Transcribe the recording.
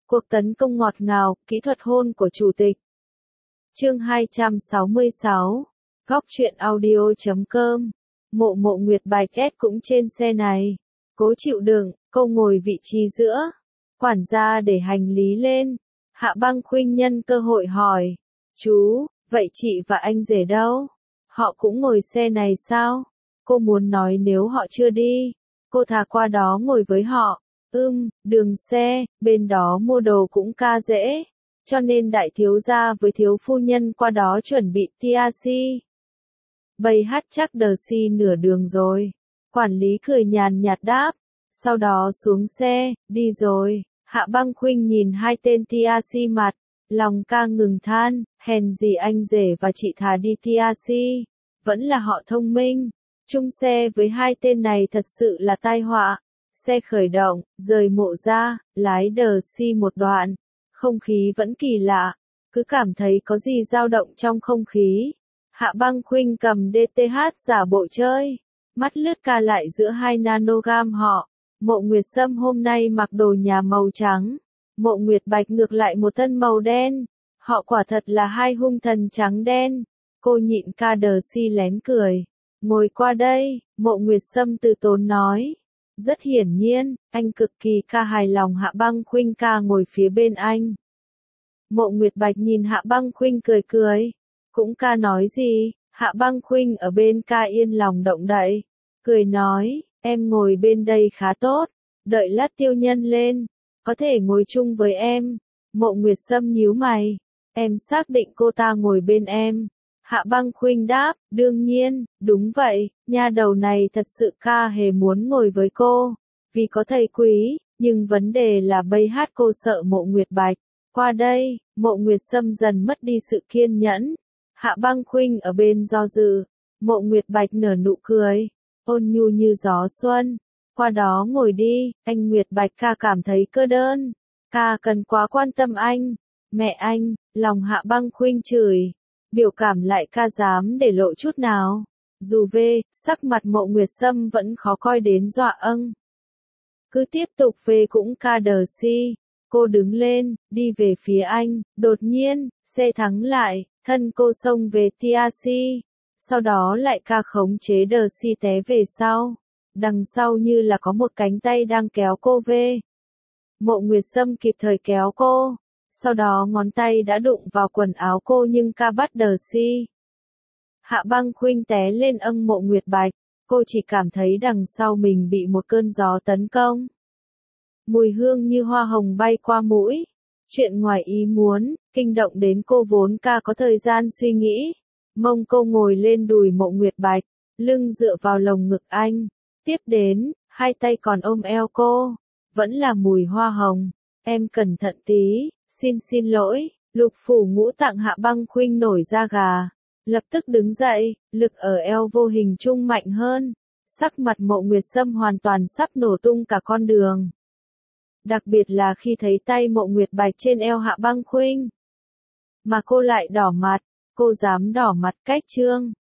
Cuộc tấn công ngọt ngào, kỹ thuật hôn của chủ tịch. Chương 266. Góc truyện audio.com. Mộ Nguyệt Bạch S cũng trên xe này. Cố chịu đựng, cô ngồi vị trí giữa. Quản gia để hành lý lên. Hạ Băng Khuynh nhân cơ hội hỏi. Chú, vậy chị và anh rể đâu? Họ cũng ngồi xe này sao? Cô muốn nói nếu họ chưa đi, cô thà qua đó ngồi với họ. Đường xe, bên đó mua đồ cũng ca dễ. Cho nên đại thiếu gia với thiếu phu nhân qua đó chuẩn bị TRC. Bầy hát chắc đờ si nửa đường rồi. Quản lý cười nhàn nhạt đáp. Sau đó xuống xe, đi rồi. Hạ Băng Khuynh nhìn hai tên TRC mặt. Lòng ca ngừng than, hèn gì anh rể và chị thà đi TRC. Vẫn là họ thông minh. Chung xe với hai tên này thật sự là tai họa. Xe khởi động, rời mộ ra, lái đờ si một đoạn. Không khí vẫn kỳ lạ, cứ cảm thấy có gì dao động trong không khí. Hạ Băng Khuynh cầm DTH giả bộ chơi, mắt lướt ca lại giữa hai nanogam họ. Mộ Nguyệt Sâm hôm nay mặc đồ nhà màu trắng, Mộ Nguyệt Bạch ngược lại một thân màu đen. Họ quả thật là hai hung thần trắng đen. Cô nhịn ca đờ si lén cười. Ngồi qua đây, Mộ Nguyệt Sâm từ tốn nói. Rất hiển nhiên, anh cực kỳ ca hài lòng Hạ Băng Khuynh ca ngồi phía bên anh. Mộ Nguyệt Bạch nhìn Hạ Băng Khuynh cười cười. Cũng ca nói gì, Hạ Băng Khuynh ở bên ca yên lòng động đậy. Cười nói, em ngồi bên đây khá tốt, đợi lát Tiêu Nhân lên, có thể ngồi chung với em. Mộ Nguyệt Sâm nhíu mày, em xác định cô ta ngồi bên em. Hạ Băng Khuynh đáp, đương nhiên, đúng vậy, nha đầu này thật sự ca hề muốn ngồi với cô, vì có thầy quý, nhưng vấn đề là bây hát cô sợ Mộ Nguyệt Bạch. Qua đây, Mộ Nguyệt Sâm dần mất đi sự kiên nhẫn. Hạ Băng Khuynh ở bên do dự, Mộ Nguyệt Bạch nở nụ cười, ôn nhu như gió xuân. Qua đó ngồi đi, anh Nguyệt Bạch ca cảm thấy cô đơn. Ca cần quá quan tâm anh. Mẹ anh, lòng Hạ Băng Khuynh chửi. Biểu cảm lại ca dám để lộ chút nào. Dù về, sắc mặt Mộ Nguyệt Sâm vẫn khó coi đến dọa âng. Cứ tiếp tục về cũng ca đờ si. Cô đứng lên, đi về phía anh. Đột nhiên, xe thắng lại, thân cô xông về TRC. Sau đó lại ca khống chế đờ si té về sau. Đằng sau như là có một cánh tay đang kéo cô về. Mộ Nguyệt Sâm kịp thời kéo cô. Sau đó ngón tay đã đụng vào quần áo cô nhưng ca bắt đờ si. Hạ Băng Khuynh té lên âng Mộ Nguyệt Bạch. Cô chỉ cảm thấy đằng sau mình bị một cơn gió tấn công. Mùi hương như hoa hồng bay qua mũi. Chuyện ngoài ý muốn, kinh động đến cô vốn ca có thời gian suy nghĩ. Mông cô ngồi lên đùi Mộ Nguyệt Bạch, lưng dựa vào lồng ngực anh. Tiếp đến, hai tay còn ôm eo cô. Vẫn là mùi hoa hồng. Em cẩn thận tí, xin lỗi. Lục phủ ngũ tạng Hạ Băng Khuynh nổi da gà. Lập tức đứng dậy, lực ở eo vô hình chung mạnh hơn. Sắc mặt Mộ Nguyệt Sâm hoàn toàn sắp nổ tung cả con đường. Đặc biệt là khi thấy tay Mộ Nguyệt Bạch trên eo Hạ Băng Khuynh. Mà cô lại đỏ mặt, cô dám đỏ mặt cách trương.